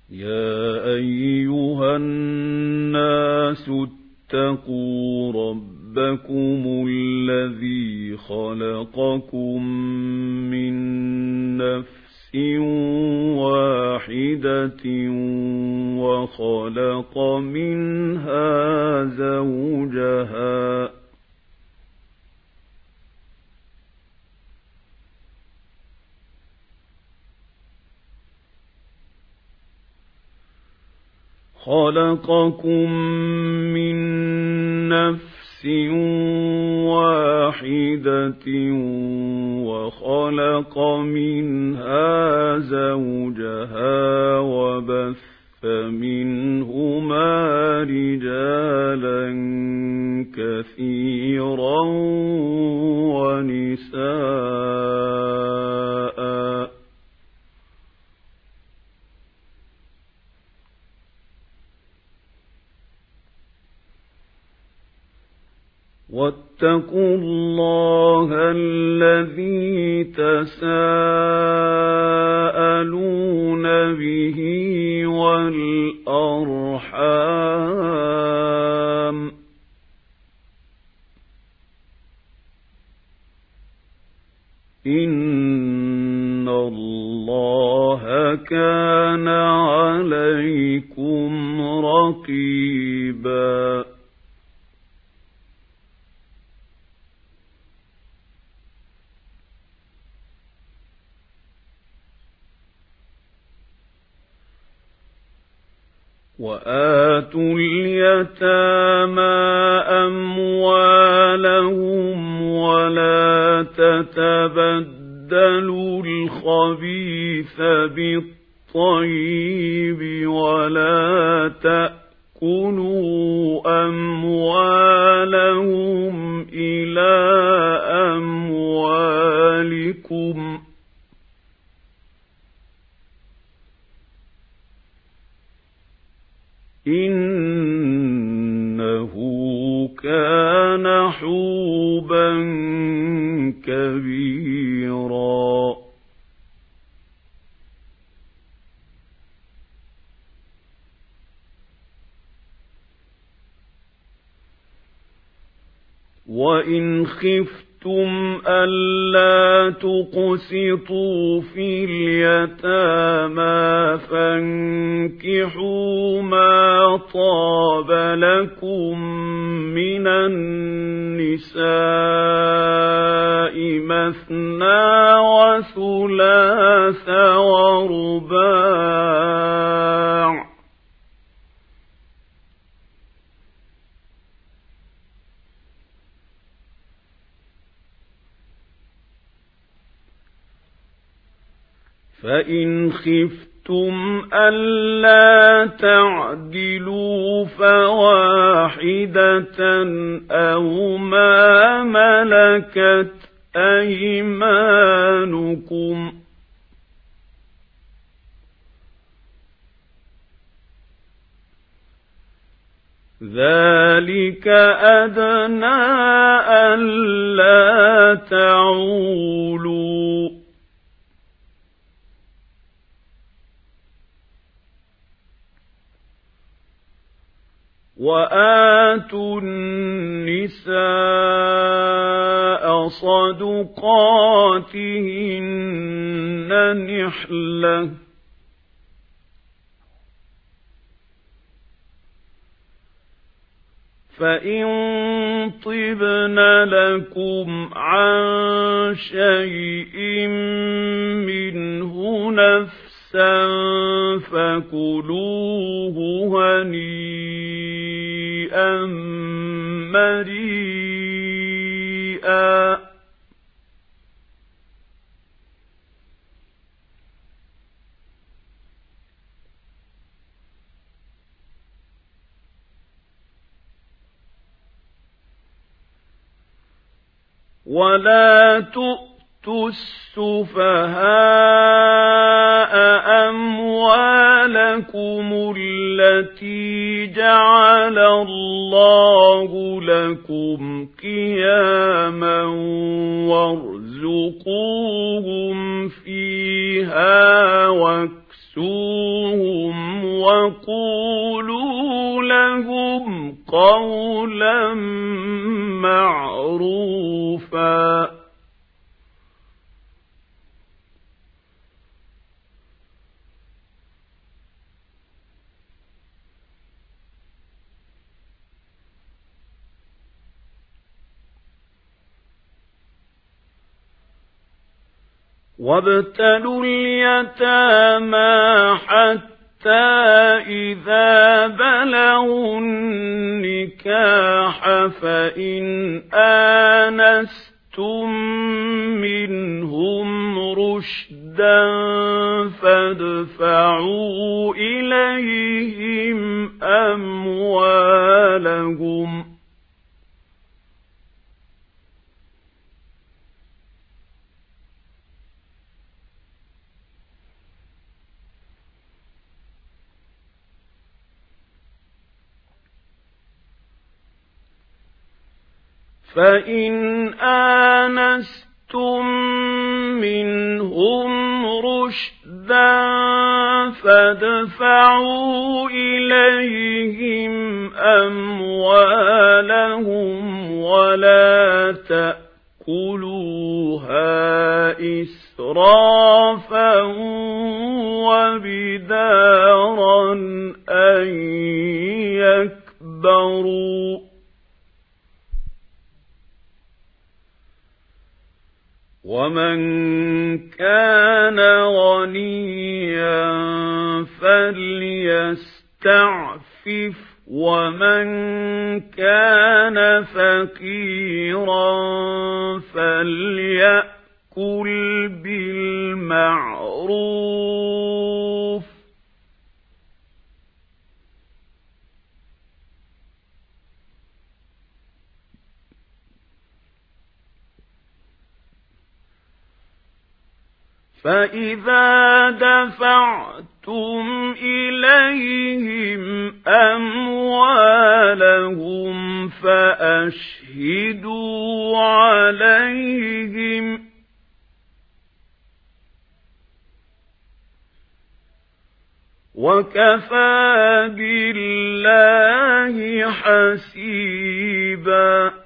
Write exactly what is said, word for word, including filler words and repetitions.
يا أيها الناس اتقوا ربكم الذي خلقكم من نفس واحدة وخلق منها زوجها خلقكم من نفس واحدة وخلق منها زوجها وبث منهما رجالا كثيرا ونساء واتقوا الله الذي تساءلون به والأرحام إن الله كان عليكم رقيبا وآتوا اليتامى أموالهم ولا تتبدلوا الخبيث بالطيب ولا تأكلوا أموالهم إلى أموالكم إنه كان حوبا كبيرا وإن خفتم ألا تقسطوا في اليتامى فانكحوا ما طاب لكم من النساء مثنى وثلاث ورباع فإن خفتم ألا تعدلوا فواحدة أو ما ملكت أيمانكم ذلك أدنى ألا تعولوا وآتوا النساء صدقاتهن نحلة فإن طبن لكم عن شيء منه نفسا فكلوه هنيئا مريئا ولا تؤتوا السفهاء أموالكم التي جعل الله لكم قياما وارزقوهم فيها واكسوهم فقولوا لهم قولا معروفا وابتلوا اليتامى حتى إذا بلغوا النكاح فإن آنستم منهم رشدا فادفعوا إليهم أموالهم فإن آنستم منهم رشدا فادفعوا إليهم أموالهم ولا تأكلوها إسرافا وبدارا أن يكبروا ومن كان غنيا فليستعفف ومن كان فقيرا فليأكل بالمعروف فإذا دفعتم إليهم أموالهم فأشهدوا عليهم وكفى بالله حسيبا